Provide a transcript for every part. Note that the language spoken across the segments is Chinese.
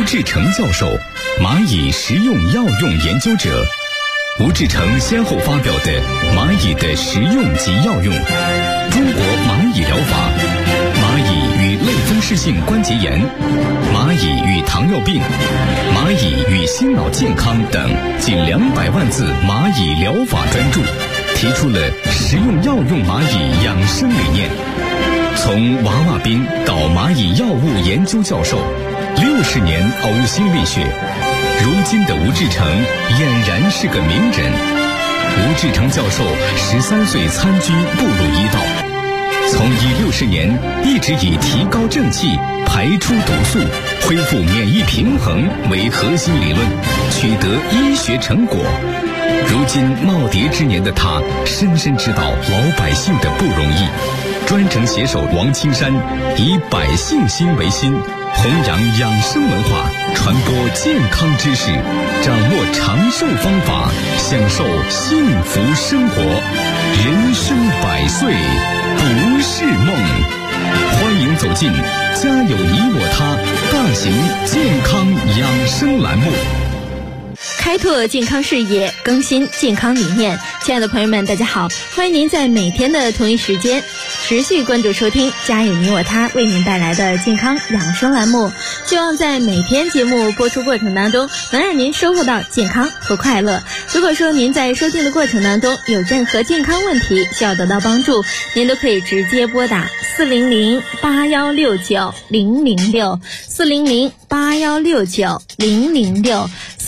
吴志成教授，蚂蚁食用药用研究者。吴志成先后发表的《蚂蚁的食用及药用》、《中国蚂蚁疗法》、《蚂蚁与类风湿性关节炎》、《蚂蚁与糖尿病》、《蚂蚁与心脑健康》等近200万字蚂蚁疗法专著，提出了食用药用蚂蚁养生理念。从娃娃兵到蚂蚁药物研究教授，60年呕心沥血，如今的吴志成俨然是个名人。吴志成教授13岁参军步入医道，从医60年一直以提高正气、排出毒素、恢复免疫平衡为核心理论，取得医学成果。如今耄耋之年的他，深深知道老百姓的不容易，专程携手王青山，以百姓心为心，弘扬养生文化，传播健康知识，掌握长寿方法，享受幸福生活。人生100岁不是梦。欢迎走进家有你我他大型健康养生栏目， 开拓健康视野，更新健康理念。亲爱的朋友们，大家好，欢迎您在每天的同一时间持续关注收听家有你我他为您带来的健康养生栏目，希望在每天节目播出过程当中能让您收获到健康和快乐。如果说您在收听的过程当中有任何健康问题需要得到帮助，您都可以直接拨打400-8169-006 400-8169-006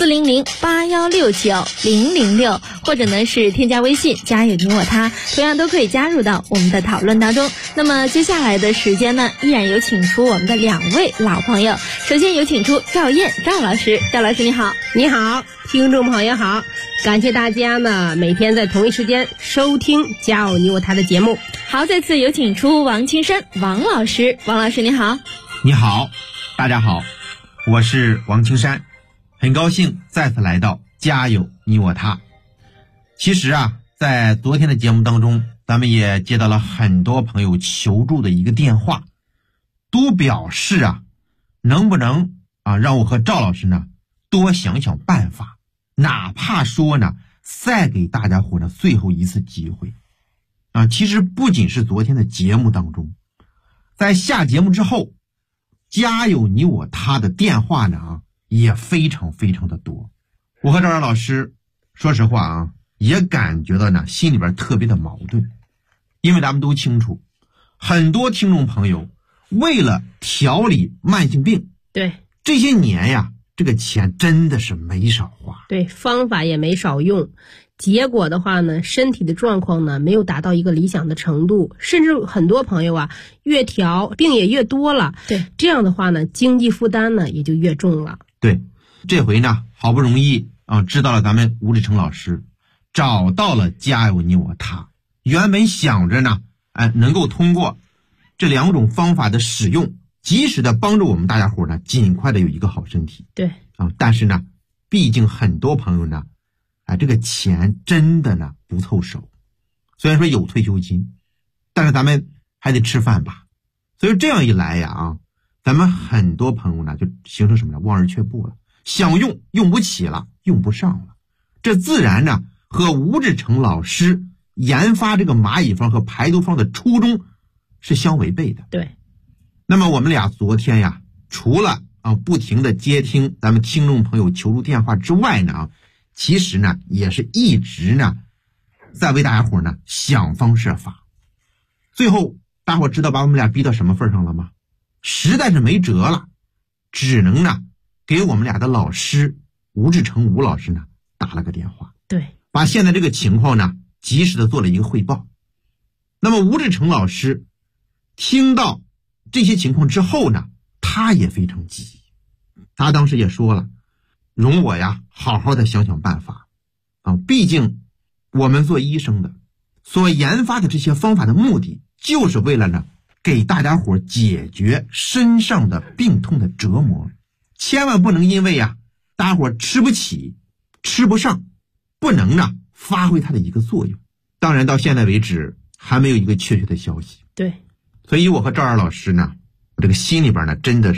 400-8169-006，或者呢是添加微信家有你我他，同样都可以加入到我们的讨论当中。那么接下来的时间呢，依然有请出我们的2位老朋友。首先有请出赵燕赵老师。赵老师你好。 你好，听众朋友好，感谢大家呢每天在同一时间收听家有你我他的节目。 好，再次有请出王青山王老师。王老师你好。 你好，大家好，我是王青山，很高兴再次来到家有你我他。其实啊，在昨天的节目当中，咱们也接到了很多朋友求助的一个电话，都表示啊，能不能让我和赵老师呢多想想办法，哪怕说呢再给大家伙呢最后一次机会其实不仅是昨天的节目当中，在下节目之后，家有你我他的电话呢也非常非常的多。我和赵老师说实话也感觉到呢心里边特别的矛盾。因为咱们都清楚，很多听众朋友为了调理慢性病， 对， 这些年呀这个钱真的是没少花， 对，方法也没少用，结果的话呢，身体的状况呢没有达到一个理想的程度，甚至很多朋友越调病也越多了， 对， 这样的话呢，经济负担呢也就越重了。 对，这回呢好不容易知道了咱们吴志成老师，找到了家有你我他，原本想着呢能够通过这2种方法的使用，及时的帮助我们大家伙呢尽快的有一个好身体。 对但是呢毕竟很多朋友呢这个钱真的呢不凑手，虽然说有退休金，但是咱们还得吃饭吧。所以这样一来呀咱们很多朋友呢就形成什么呢，望而却步了，想用用不起了，用不上了，这自然呢和吴志成老师研发这个蚂蚁方和排毒方的初衷是相违背的。 对， 那么我们俩昨天呀，除了不停的接听咱们听众朋友求助电话之外呢其实呢也是一直呢在为大家伙呢想方设法。最后大伙知道把我们俩逼到什么份上了吗？实在是没辙了，只能呢给我们俩的老师吴志成吴老师呢打了个电话， 对， 把现在这个情况呢及时的做了一个汇报。那么吴志成老师听到这些情况之后呢，他也非常急，他当时也说了，容我呀好好的想想办法毕竟我们做医生的所研发的这些方法的目的就是为了呢给大家伙解决身上的病痛的折磨，千万不能因为大家伙吃不起吃不上，不能呢发挥它的一个作用。当然到现在为止还没有一个确切的消息。 对， 所以我和赵二老师呢这个心里边呢真的是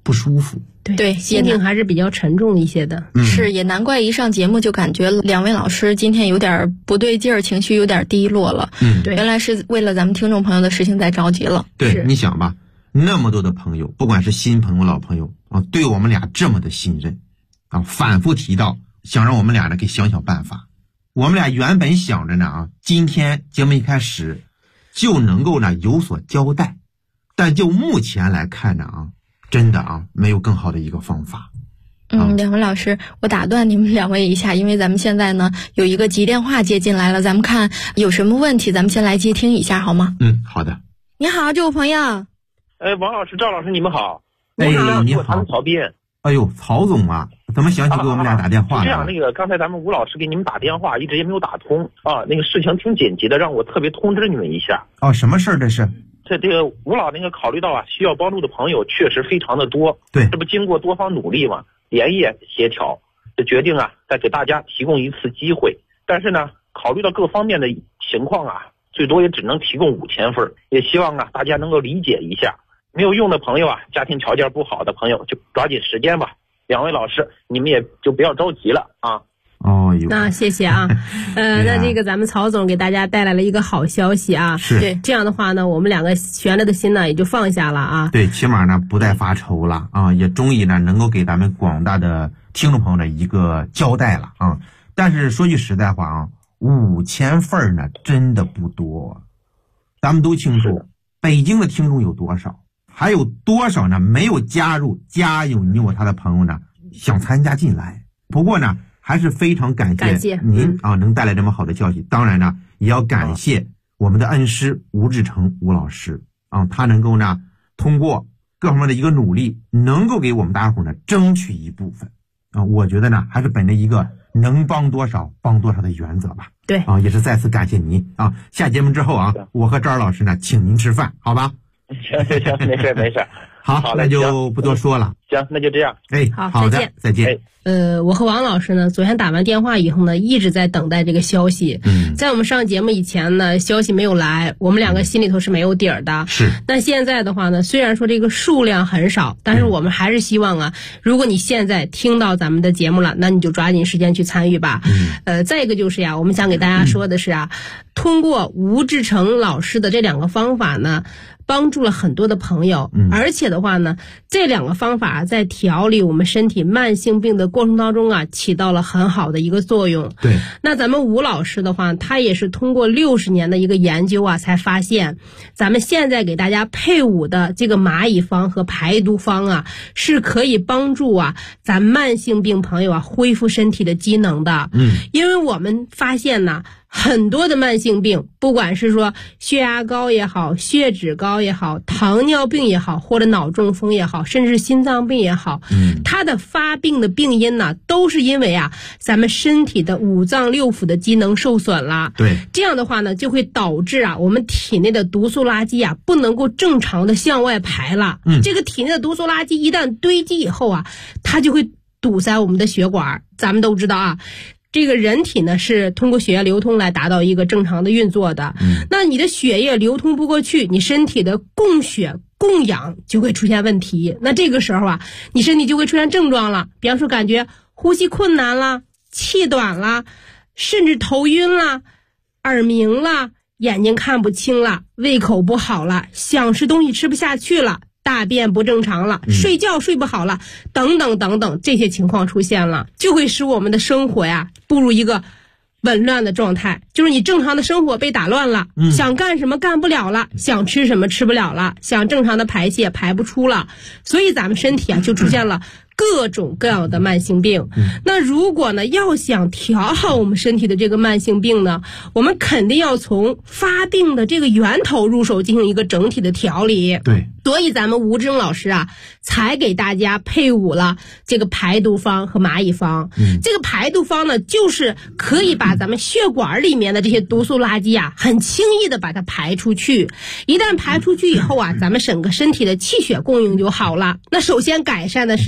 不舒服。 对， 心情还是比较沉重一些的。 是，也难怪一上节目就感觉两位老师今天有点不对劲儿，情绪有点低落了。 对， 原来是为了咱们听众朋友的事情在着急了。 对，你想吧，那么多的朋友，不管是新朋友老朋友啊，对我们俩这么的信任啊，反复提到想让我们俩呢给想想办法。我们俩原本想着呢啊，今天节目一开始就能够呢有所交代，但就目前来看呢啊，真的啊没有更好的一个方法。 两位老师，我打断你们两位一下，因为咱们现在呢有一个急电话接进来了，咱们看有什么问题，咱们先来接听一下好吗？ 好的。 你好，这位朋友。 王老师、赵老师，你们好。 你好， 他们曹斌。 哎呦，曹总啊，怎么想起给我们俩打电话了？ 这样，刚才咱们吴老师给你们打电话，一直也没有打通啊。那个事情挺紧急的，让我特别通知你们一下。 什么事儿这是？ 这个吴老考虑到啊，需要帮助的朋友确实非常的多。 对， 这不经过多方努力嘛，连夜协调，这决定啊，再给大家提供一次机会。但是呢，考虑到各方面的情况啊，最多也只能提供5000份，也希望啊大家能够理解一下。没有用的朋友啊，家庭条件不好的朋友就抓紧时间吧。两位老师，你们也就不要着急了啊。 那谢谢啊。那这个咱们曹总给大家带来了一个好消息啊。 是。 这样的话呢，我们两个悬着的心呢也就放下了啊。 对，起码呢不再发愁了啊，也终于呢能够给咱们广大的听众朋友的一个交代了啊。但是说句实在话啊，5000份呢真的不多。咱们都清楚，北京的听众有多少？还有多少呢没有加入家有你我他的朋友呢想参加进来？不过呢还是非常感谢您啊能带来这么好的消息。当然呢也要感谢我们的恩师吴志成吴老师啊，他能够呢通过各方面的一个努力，能够给我们大伙呢争取一部分啊。我觉得呢还是本着一个能帮多少帮多少的原则吧。 对啊，也是再次感谢您啊。下节目之后啊，我和赵老师呢请您吃饭，好吧？ 行，没事。 好，那就不多说了。 行，那就这样。 好的，再见。 我和王老师呢，昨天打完电话以后呢，一直在等待这个消息。在我们上节目以前呢，消息没有来，我们两个心里头是没有底儿的。 是。 但现在的话呢，虽然说这个数量很少，但是我们还是希望啊，如果你现在听到咱们的节目了，那你就抓紧时间去参与吧。再一个就是呀，我们想给大家说的是啊，通过吴志成老师的这2个方法呢，帮助了很多的朋友，而且的话呢，这2个方法在调理我们身体慢性病的过程当中啊，起到了很好的一个作用。 对， 那咱们吴老师的话，他也是通过60年的一个研究啊，才发现咱们现在给大家配伍的这个蚂蚁方和排毒方啊，是可以帮助啊咱慢性病朋友啊恢复身体的机能的。因为我们发现呢，很多的慢性病，不管是说血压高也好，血脂高也好，糖尿病也好，或者脑中风也好，甚至心脏病也好，它的发病的病因呢，都是因为啊咱们身体的5脏6腑的机能受损了。 对， 这样的话呢，就会导致啊我们体内的毒素垃圾啊不能够正常的向外排了。这个体内的毒素垃圾一旦堆积以后啊，它就会堵塞我们的血管。咱们都知道啊，这个人体呢是通过血液流通来达到一个正常的运作的。那你的血液流通不过去，你身体的供血供氧就会出现问题。那这个时候啊，你身体就会出现症状了，比方说感觉呼吸困难啦，气短啦，甚至头晕啦，耳鸣啦，眼睛看不清了，胃口不好了，想吃东西吃不下去了，大便不正常了，睡觉睡不好了，等等等等，这些情况出现了，就会使我们的生活呀步入一个紊乱的状态，就是你正常的生活被打乱了，想干什么干不了了，想吃什么吃不了了，想正常的排泄排不出了，所以咱们身体啊就出现了各种各样的慢性病。那如果呢要想调好我们身体的这个慢性病呢，我们肯定要从发病的这个源头入手进行一个整体的调理。 对， 所以咱们吴志成老师啊才给大家配伍了这个排毒方和蚂蚁方。这个排毒方呢，就是可以把咱们血管里面的这些毒素垃圾啊很轻易的把它排出去。一旦排出去以后啊，咱们整个身体的气血供应就好了。那首先改善的是什么呀？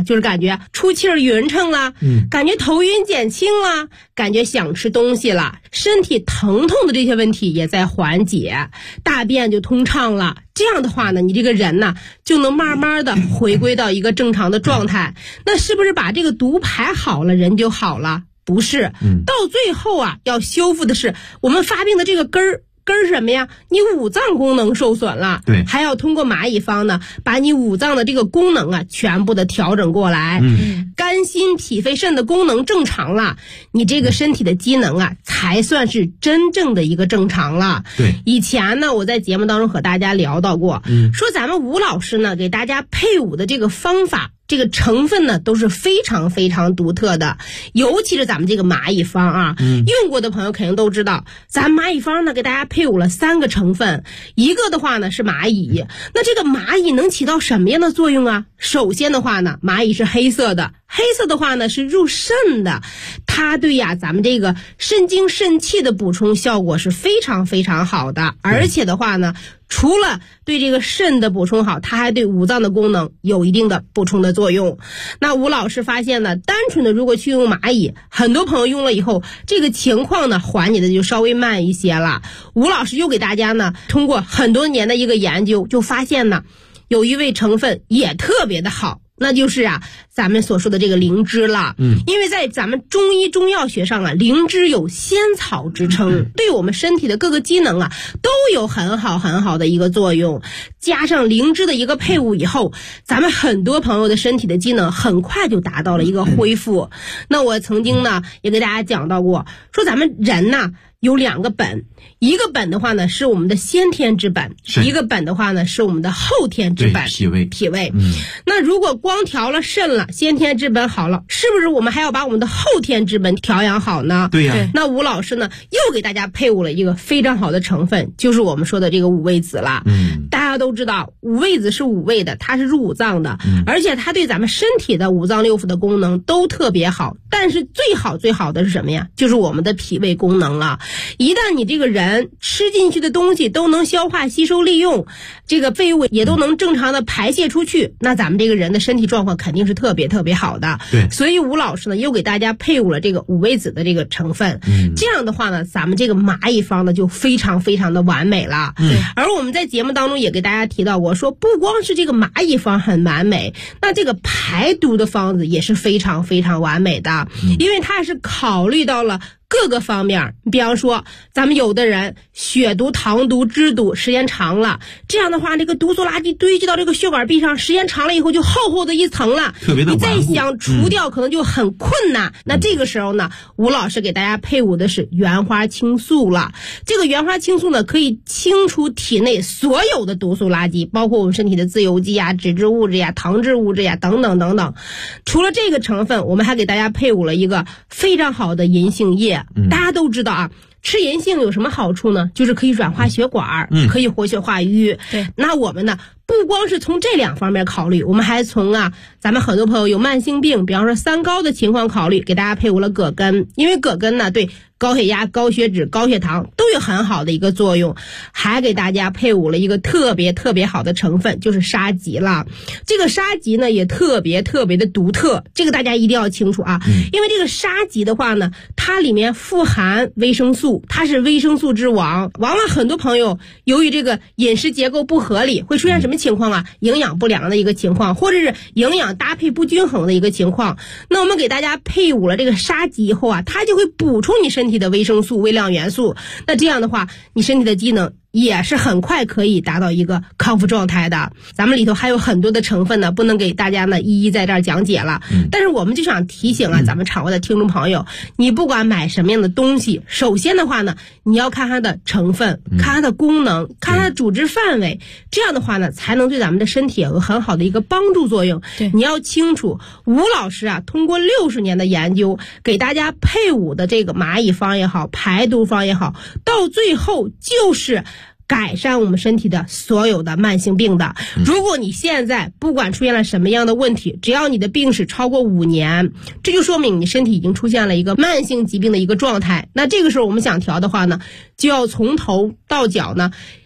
就是感觉出气儿匀称啦，感觉头晕减轻啦，感觉想吃东西了，身体疼痛的这些问题也在缓解，大便就通畅了。这样的话呢，你这个人呢就能慢慢的回归到一个正常的状态。那是不是把这个毒排好了，人就好了？不是，到最后啊，要修复的是我们发病的这个根儿。根儿什么呀？你五脏功能受损了， 对， 还要通过蚂蚁方呢，把你五脏的这个功能啊，全部的调整过来。肝心脾肺肾的功能正常了，你这个身体的机能啊，才算是真正的一个正常了。 对， 以前呢，我在节目当中和大家聊到过，说咱们吴老师呢，给大家配伍的这个方法。这个成分呢都是非常非常独特的，尤其是咱们这个蚂蚁方啊，用过的朋友肯定都知道，咱蚂蚁方呢给大家配伍了3个成分，一个的话呢是蚂蚁，那这个蚂蚁能起到什么样的作用啊？首先的话呢，蚂蚁是黑色的，黑色的话呢是入肾的，它对呀咱们这个肾精肾气的补充效果是非常非常好的，而且的话呢，除了对这个肾的补充好，它还对五脏的功能有一定的补充的作用。那吴老师发现呢，单纯的如果去用蚂蚁，很多朋友用了以后，这个情况呢缓解的就稍微慢一些了。吴老师又给大家呢，通过很多年的一个研究，就发现呢，有一味成分也特别的好。那就是啊，咱们所说的这个灵芝了。因为在咱们中医中药学上啊，灵芝有仙草之称，对我们身体的各个机能啊，都有很好的一个作用。加上灵芝的一个配伍以后，咱们很多朋友的身体的机能很快就达到了一个恢复。那我曾经呢，也给大家讲到过，说咱们人呢，有2个本，一个本的话呢是我们的先天之本，一个本的话呢是我们的后天之本，脾胃。那如果光调了肾了，先天之本好了，是不是我们还要把我们的后天之本调养好呢？ 对呀。 那吴老师呢又给大家配伍了一个非常好的成分，就是我们说的这个五味子了。大家都知道五味子是五味的，它是入五脏的，而且它对咱们身体的五脏六腑的功能都特别好。但是最好的是什么呀？就是我们的脾胃功能了。一旦你这个人吃进去的东西都能消化吸收利用，这个废物也都能正常的排泄出去，那咱们这个人的身体状况肯定是特别好的。 对， 所以吴老师呢又给大家配伍了这个五味子的这个成分。这样的话呢，咱们这个蚂蚁方呢就非常的完美了。而我们在节目当中也给大家提到过，说不光是这个蚂蚁方很完美，那这个排毒的方子也是非常完美的，因为它是考虑到了各个方面。比方说咱们有的人血毒糖毒脂毒时间长了，这样的话这个毒素垃圾堆积到这个血管壁上，时间长了以后就厚的一层了， 特别的你再想除掉可能就很困难。那这个时候呢，吴老师给大家配伍的是原花青素了。这个原花青素呢可以清除体内所有的毒素垃圾，包括我们身体的自由基啊、脂质物质呀、糖质物质呀等等。除了这个成分，我们还给大家配伍了一个非常好的银杏叶。大家都知道啊，吃银杏有什么好处呢？就是可以软化血管，可以活血化瘀。 对， 那我们呢不光是从这2方面考虑，我们还从咱们很多朋友有慢性病，比方说3高的情况考虑，给大家配伍了葛根。因为葛根呢对高血压、高血脂、高血糖都有很好的一个作用，还给大家配伍了一个特别好的成分，就是沙棘了。这个沙棘呢也特别的独特，这个大家一定要清楚啊。因为这个沙棘的话呢，它里面富含维生素，它是维生素之王。往往很多朋友由于这个饮食结构不合理，会出现什么情况啊？营养不良的一个情况，或者是营养搭配不均衡的一个情况。那我们给大家配伍了这个沙棘以后啊，它就会补充你身体的维生素、微量元素。那这样的话，你身体的机能也是很快可以达到一个康复状态的。咱们里头还有很多的成分呢，不能给大家呢一一在这儿讲解了。但是我们就想提醒啊，咱们场外的听众朋友，你不管买什么样的东西，首先的话呢，你要看它的成分，看它的功能，看它的主治范围，这样的话呢，才能对咱们的身体有很好的一个帮助作用。 对， 你要清楚，吴老师啊，通过60年的研究，给大家配伍的这个蚂蚁方也好，排毒方也好，到最后就是改善我们身体的所有的慢性病的。如果你现在不管出现了什么样的问题，只要你的病史超过5年，这就说明你身体已经出现了一个慢性疾病的一个状态。那这个时候我们想调的话呢，就要从头到脚呢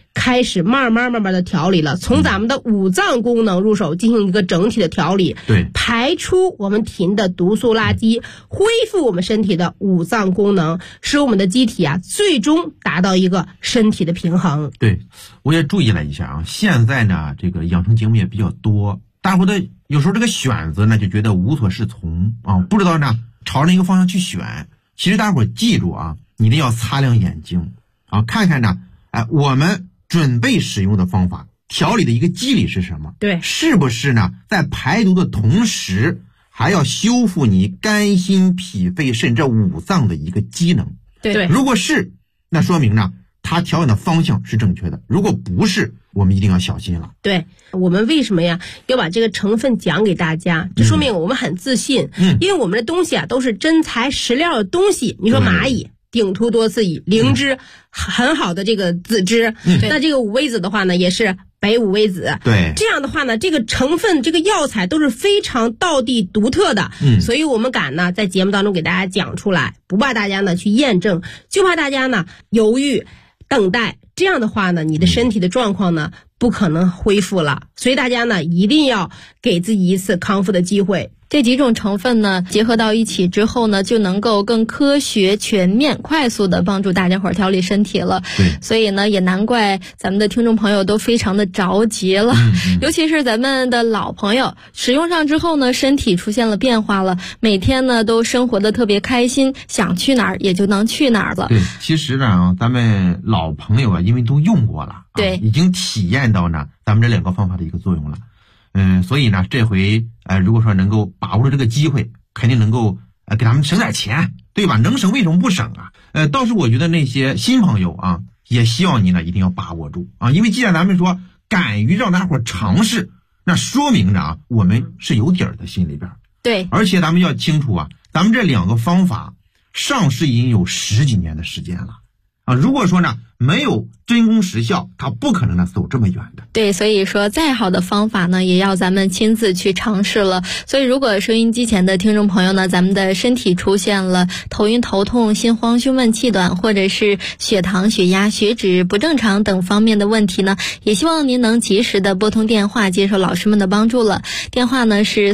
开始慢慢的调理了，从咱们的五脏功能入手，进行一个整体的调理， 对， 排出我们体内的毒素垃圾，恢复我们身体的五脏功能，使我们的机体啊最终达到一个身体的平衡。 对，我也注意了一下啊，现在呢这个养生节目也比较多，大伙的有时候这个选择呢就觉得无所适从啊，不知道呢朝着一个方向去选。其实大伙记住啊，你一定要擦亮眼睛啊，看看呢，我们准备使用的方法，调理的一个机理是什么？ 对， 是不是呢？在排毒的同时，还要修复你肝、心、脾、肺、肾这五脏的一个机能。 对， 如果是，那说明呢，它调养的方向是正确的；如果不是，我们一定要小心了。 对，我们为什么呀要把这个成分讲给大家？这说明我们很自信，因为我们的东西啊都是真材实料的东西。你说蚂蚁。顶突多次蚁，灵芝很好的这个子枝，那这个五味子的话呢，也是北五味子。 对， 这样的话呢，这个成分、这个药材都是非常道地独特的。所以我们敢呢在节目当中给大家讲出来，不怕大家呢去验证，就怕大家呢犹豫等待。这样的话呢，你的身体的状况呢不可能恢复了。所以大家呢一定要给自己一次康复的机会。 这几种成分呢结合到一起之后呢，就能够更科学、全面、快速的帮助大家伙调理身体了。所以呢，也难怪咱们的听众朋友都非常的着急了。尤其是咱们的老朋友，使用上之后呢，身体出现了变化了，每天呢都生活的特别开心，想去哪儿也就能去哪儿了。 对，其实呢，咱们老朋友啊，因为都用过了， 对， 已经体验到呢咱们这两个方法的一个作用了。所以呢，这回如果说能够把握住这个机会，肯定能够给他们省点钱，对吧？能省为什么不省啊？倒是我觉得那些新朋友啊，也希望你呢一定要把握住啊，因为既然咱们说敢于让大伙尝试，那说明着啊，我们是有底儿的，心里边。 对， 而且咱们要清楚啊，咱们这两个方法上市已经有10几年的时间了啊。如果说呢没有真功实效，它不可能呢走这么远的。 对，所以说再好的方法呢，也要咱们亲自去尝试了。所以如果收音机前的听众朋友呢，咱们的身体出现了头晕头痛、心慌、胸闷气短，或者是血糖、血压、血脂不正常等方面的问题呢，也希望您能及时的拨通电话，接受老师们的帮助了。电话呢是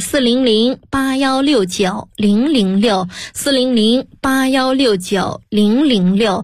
400-8169-006 400-8169-006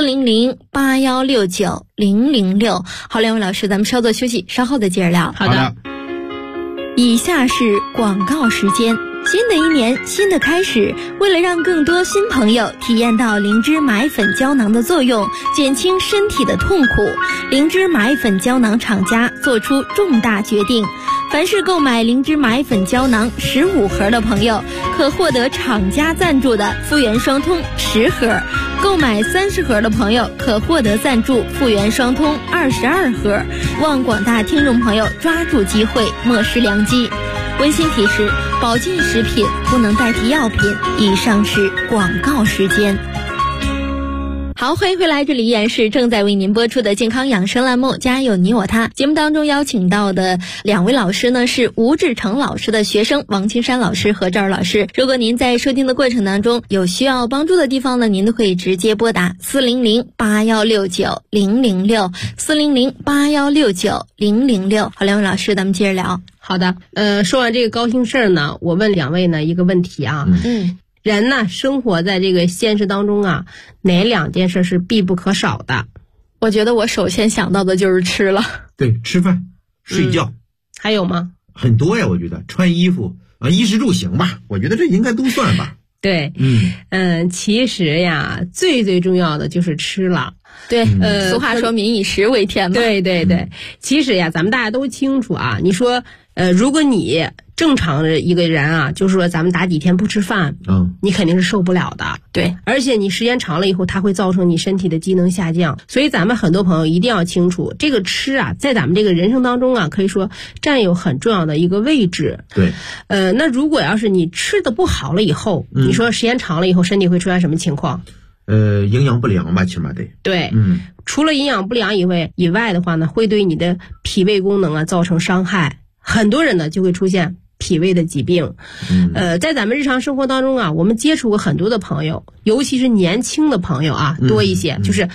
400-8169-006。好，两位老师，咱们稍作休息，稍后再接着聊。 好的。 以下是广告时间。新的一年，新的开始，为了让更多新朋友体验到灵芝买粉胶囊的作用，减轻身体的痛苦，灵芝买粉胶囊厂家做出重大决定，凡是购买灵芝买粉胶囊15盒的朋友，可获得厂家赞助的复原双通10盒，购买30盒的朋友可获得赞助复原双通22盒。望广大听众朋友抓住机会，莫失良机。温馨提示：保健食品不能代替药品。以上是广告时间。好，欢迎回来，这里依然是正在为您播出的健康养生栏目《家有你我他》。节目当中邀请到的两位老师呢，是吴志成老师的学生王青山老师和赵老师。如果您在收听的过程当中有需要帮助的地方呢，您都可以直接拨打400-8169-006 400-8169-006。好，两位老师，咱们接着聊。 好的，说完这个高兴事儿呢，我问两位呢一个问题啊。人呢，生活在这个现实当中啊，哪2件事是必不可少的？ 我觉得我首先想到的就是吃了。 对，吃饭、睡觉。 还有吗？ 很多呀，我觉得穿衣服衣食住行吧，我觉得这应该都算吧。 对，其实呀，最重要的就是吃了。 对，俗话说民以食为天嘛。 对对对，其实呀，咱们大家都清楚啊。你说，如果你正常的一个人啊，就是说咱们打几天不吃饭，你肯定是受不了的。 对， 而且你时间长了以后，它会造成你身体的机能下降。所以咱们很多朋友一定要清楚，这个吃啊，在咱们这个人生当中啊，可以说占有很重要的一个位置。 对， 那如果要是你吃的不好了以后，你说时间长了以后，身体会出现什么情况？ 营养不良吧，起码得。 对，除了营养不良以外的话呢，会对你的脾胃功能啊造成伤害。很多人呢就会出现脾胃的疾病。在咱们日常生活当中啊，我们接触过很多的朋友，尤其是年轻的朋友啊多一些，就是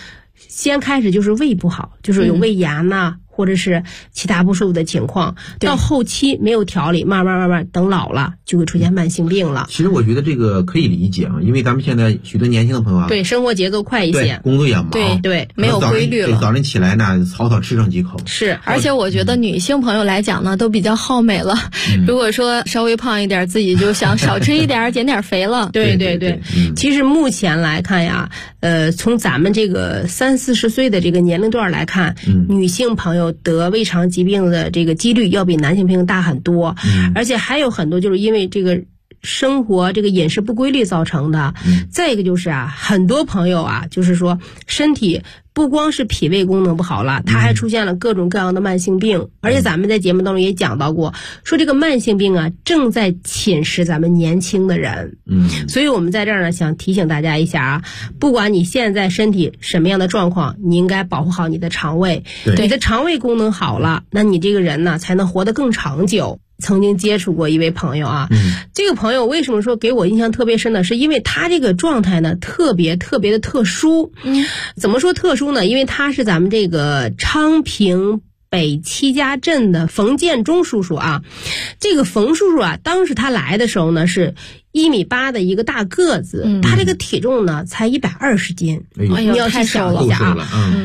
先开始就是胃不好，就是有胃炎呐，或者是其他不舒服的情况，到后期没有调理，慢慢等老了就会出现慢性病了。 其实我觉得这个可以理解啊，因为咱们现在许多年轻的朋友啊， 对生活节奏快一些， 工作也忙， 对没有规律了， 早晨起来呢草吃上几口。 是，而且我觉得女性朋友来讲呢，都比较好美了。如果说稍微胖一点，自己就想少吃一点，减点肥了。 对。其实目前来看呀，从咱们这个30-40岁的这个年龄段来看，女性朋友得胃肠疾病的这个几率要比男性朋友大很多，而且还有很多就是因为这个生活这个饮食不规律造成的。再一个就是很多朋友就是说身体不光是脾胃功能不好了，它还出现了各种各样的慢性病。而且咱们在节目当中也讲到过，说这个慢性病正在侵蚀咱们年轻的人。所以我们在这儿呢想提醒大家一下不管你现在身体什么样的状况，你应该保护好你的肠胃。你的肠胃功能好了，那你这个人呢才能活得更长久。曾经接触过一位朋友这个朋友为什么说给我印象特别深呢？是因为他这个状态呢特别的特殊。怎么说特殊呢？因为他是咱们这个昌平北七家镇的冯建中叔叔这个冯叔叔当时他来的时候呢是1.8米的一个大个子，他这个体重呢才120斤。你要去想一下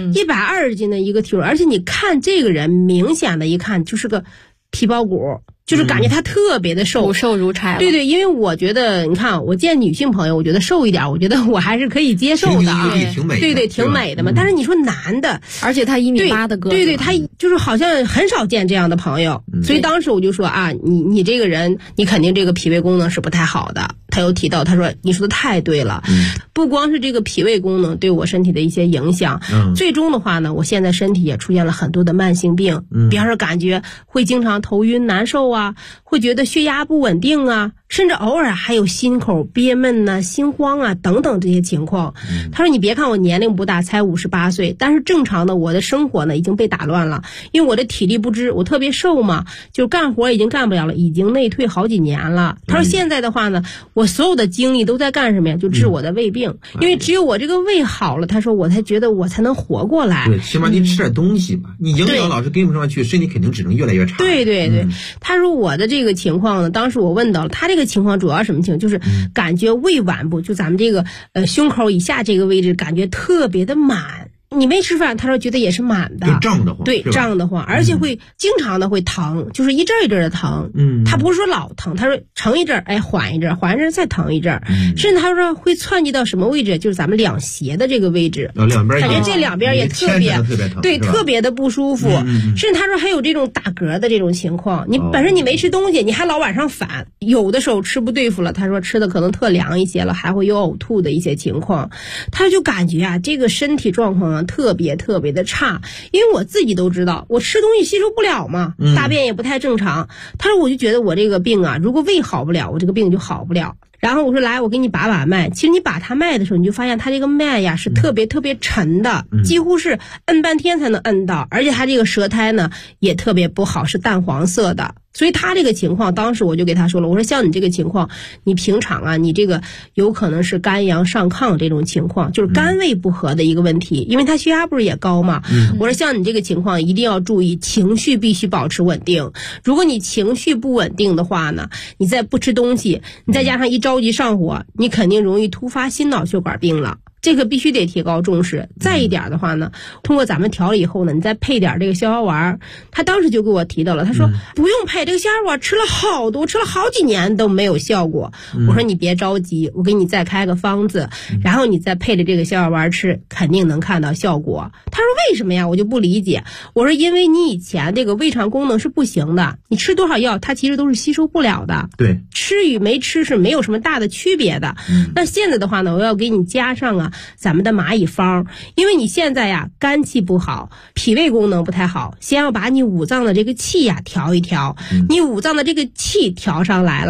120斤的一个体重，而且你看这个人明显的一看就是个皮包骨，就是感觉他特别的瘦， 骨瘦如柴了。 对，因为我觉得你看我见女性朋友，我觉得瘦一点，我觉得我还是可以接受的对，挺美的嘛。但是你说男的， 而且他1.8米的个子， 对，他就是好像很少见这样的朋友。所以当时我就说你这个人，你肯定这个脾胃功能是不太好的。他又提到，他说你说的太对了，不光是这个脾胃功能对我身体的一些影响，最终的话呢，我现在身体也出现了很多的慢性病，比方说感觉会经常头晕难受会觉得血压不稳定甚至偶尔还有心口憋闷心慌等等这些情况。他说你别看我年龄不大，才58岁，但是正常的我的生活呢已经被打乱了，因为我的体力不支，我特别瘦嘛，就干活已经干不了了，已经内退好几年了。他说现在的话呢，我所有的精力都在干什么呀？就治我的胃病，因为只有我这个胃好了，他说我才觉得我才能活过来。 对，起码你吃点东西吧，你营养老是跟不上去，身体肯定只能越来越差。 对，他说我的这个情况呢，当时我问到了他这个情况主要什么情况，就是感觉胃脘部就咱们这个胸口以下这个位置感觉特别的满。你没吃饭，他说觉得也是满的， 胀得慌， 对，胀得慌，而且会经常的会疼，就是一阵一阵的疼。他不是说老疼，他说疼一阵，缓一阵，缓一阵再疼一阵，甚至他说会窜及到什么位置，就是咱们两胁的这个位置， 两边感觉这两边也特别疼， 对，特别的不舒服。甚至他说还有这种打嗝的这种情况，你本身你没吃东西，你还老往上反，有的时候吃不对付了，他说吃的可能特凉一些了，还会有呕吐的一些情况。他就感觉这个身体状况特别的差，因为我自己都知道我吃东西吸收不了嘛，大便也不太正常。他说我就觉得我这个病如果胃好不了，我这个病就好不了。然后我说来，我给你把把脉。其实你把它脉的时候，你就发现它这个脉是特别沉的，几乎是摁半天才能摁到，而且它这个舌苔呢也特别不好，是淡黄色的。所以他这个情况，当时我就给他说了，我说像你这个情况，你平常你这个有可能是肝阳上亢这种情况，就是肝胃不和的一个问题，因为他血压不是也高嘛。我说像你这个情况一定要注意，情绪必须保持稳定。如果你情绪不稳定的话呢，你再不吃东西，你再加上一着急上火，你肯定容易突发心脑血管病了。这个必须得提高重视。再一点的话呢，通过咱们调了以后呢，你再配点这个逍遥丸。他当时就给我提到了，他说不用配这个逍遥丸，吃了好几年都没有效果。我说你别着急，我给你再开个方子，然后你再配着这个逍遥丸吃，肯定能看到效果。他说为什么呀？我就不理解。我说因为你以前这个胃肠功能是不行的，你吃多少药它其实都是吸收不了的。 对， 吃与没吃是没有什么大的区别的。那现在的话呢，我要给你加上咱们的蚂蚁方，因为你现在肝气不好，脾胃功能不太好，先要把你五脏的这个气调一调。你五脏的这个气调上来了，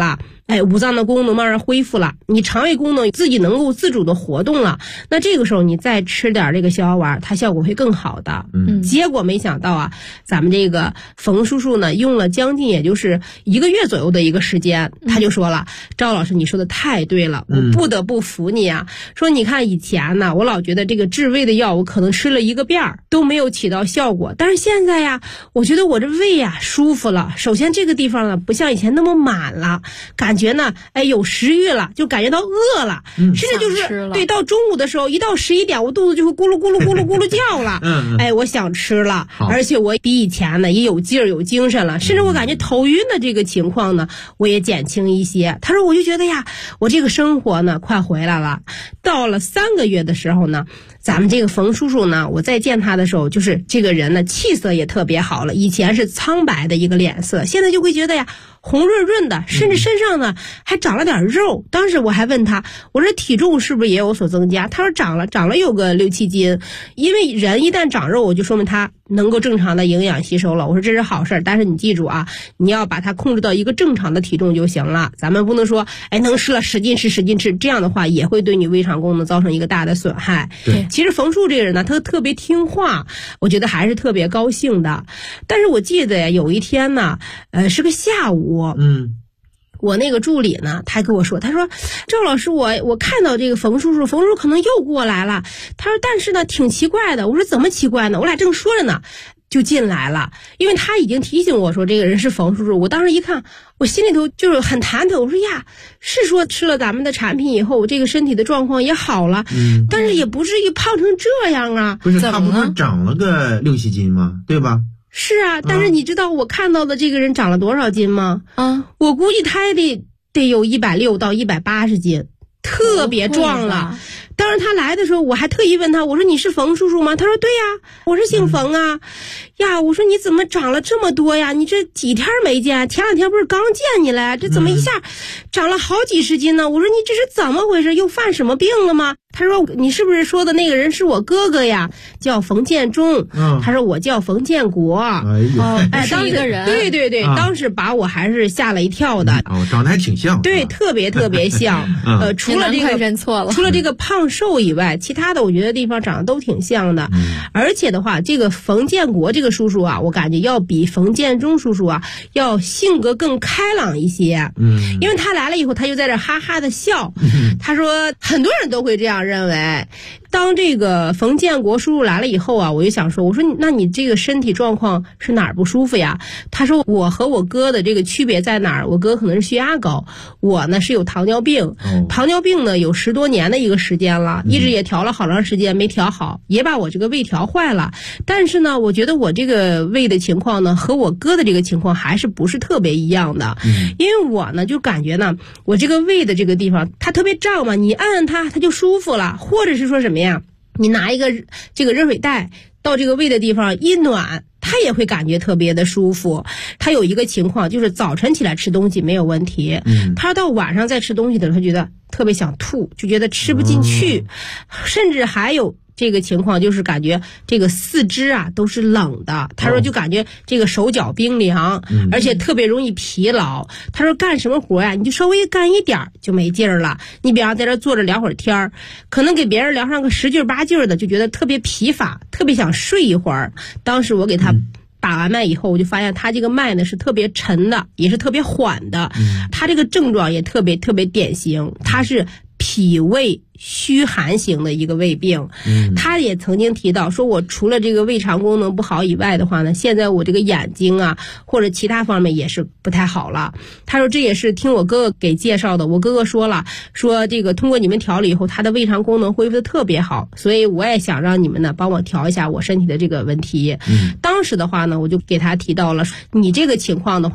五脏的功能慢慢恢复了，你肠胃功能自己能够自主的活动了，那这个时候你再吃点这个逍遥丸，它效果会更好的。结果没想到啊，咱们这个冯叔叔呢，用了将近也就是1个月左右的一个时间，他就说了，赵老师你说的太对了，我不得不服你啊。说你看以前呢，我老觉得这个治胃的药我可能吃了1个遍都没有起到效果，但是现在呀，我觉得我这胃呀舒服了。首先这个地方呢不像以前那么满了，感觉呢有食欲了，就感觉到饿了，甚至就是对到中午的时候，一到11点我肚子就会咕噜咕噜咕噜咕噜叫了。我想吃了，而且我比以前呢也有劲儿有精神了，甚至我感觉头晕的这个情况呢我也减轻一些。他说我就觉得呀，我这个生活呢快回来了。到了3个月的时候呢，咱们这个冯叔叔呢，我再见他的时候，就是这个人呢气色也特别好了，以前是苍白的一个脸色，现在就会觉得呀红润润的，甚至身上呢还长了点肉。当时我还问他，我说体重是不是也有所增加？他说长了有个6、7斤。因为人一旦长肉，我就说明他能够正常的营养吸收了。我说这是好事，但是你记住啊，你要把它控制到一个正常的体重就行了。咱们不能说能吃了使劲吃，这样的话也会对你胃肠功能造成一个大的损害。 对， 其实冯叔这个人呢，他特别听话，我觉得还是特别高兴的。但是我记得呀，有一天呢，是个下午，我那个助理呢，他跟我说，他说赵老师，我看到这个冯叔叔可能又过来了。他说但是呢挺奇怪的。我说怎么奇怪呢？我俩正说着呢，就进来了。因为他已经提醒我说这个人是冯叔叔，我当时一看，我心里头就是很忐忑。我说呀，是说吃了咱们的产品以后，我这个身体的状况也好了，但是也不至于胖成这样啊。 不是，他不是长了个6、7斤吗？对吧？ 是啊，但是你知道我看到的这个人长了多少斤吗？我估计他也得有160到180斤，特别壮了。当时他来的时候，我还特意问他，我说你是冯叔叔吗？他说对呀，我是姓冯啊。呀，我说你怎么长了这么多呀？你这几天没见，前2天不是刚见你来，这怎么一下长了好几十斤呢？我说你这是怎么回事？又犯什么病了吗？他说你是不是说的那个人是我哥哥呀，叫冯建中。他说我叫冯建国。 是一个人。 对，当时把我还是吓了一跳的。 长得还挺像。 对，特别像。除了这个认错了， 除了这个胖瘦以外，其他的我觉得地方长得都挺像的。而且的话，这个冯建国这个叔叔啊，我感觉要比冯建中叔叔啊要性格更开朗一些。因为他来了以后，他就在这哈哈的笑。他说很多人都会这样认为。当这个冯建国叔叔来了以后啊，我就想说，我说那你这个身体状况是哪儿不舒服呀？他说我和我哥的这个区别在哪儿？我哥可能是血压高，我呢是有糖尿病。糖尿病呢有10多年的一个时间了，一直也调了好长时间没调好，也把我这个胃调坏了。但是呢，我觉得我这个胃的情况呢和我哥的这个情况还是不是特别一样的。因为我呢就感觉呢，我这个胃的这个地方它特别胀嘛，你按它就舒服了，或者是说什么呀，你拿一个这个热水袋到这个胃的地方一暖，他也会感觉特别的舒服。他有一个情况就是早晨起来吃东西没有问题，他到晚上再吃东西的时候，他觉得特别想吐，就觉得吃不进去，甚至还有这个情况就是感觉这个四肢啊都是冷的。他说就感觉这个手脚冰凉，而且特别容易疲劳。他说干什么活呀，你就稍微干一点就没劲儿了。你比方在这坐着聊会儿天，可能给别人聊上个10劲8劲的，就觉得特别疲乏，特别想睡一会儿。当时我给他把完脉以后，我就发现他这个脉呢是特别沉的，也是特别缓的。他这个症状也特别典型，他是脾胃虚寒型的一个胃病。他也曾经提到说，我除了这个胃肠功能不好以外的话呢，现在我这个眼睛啊或者其他方面也是不太好了。他说这也是听我哥哥给介绍的，我哥哥说了，说这个通过你们调了以后，他的胃肠功能恢复的特别好，所以我也想让你们呢帮我调一下我身体的这个问题。当时的话呢，我就给他提到了，你这个情况的话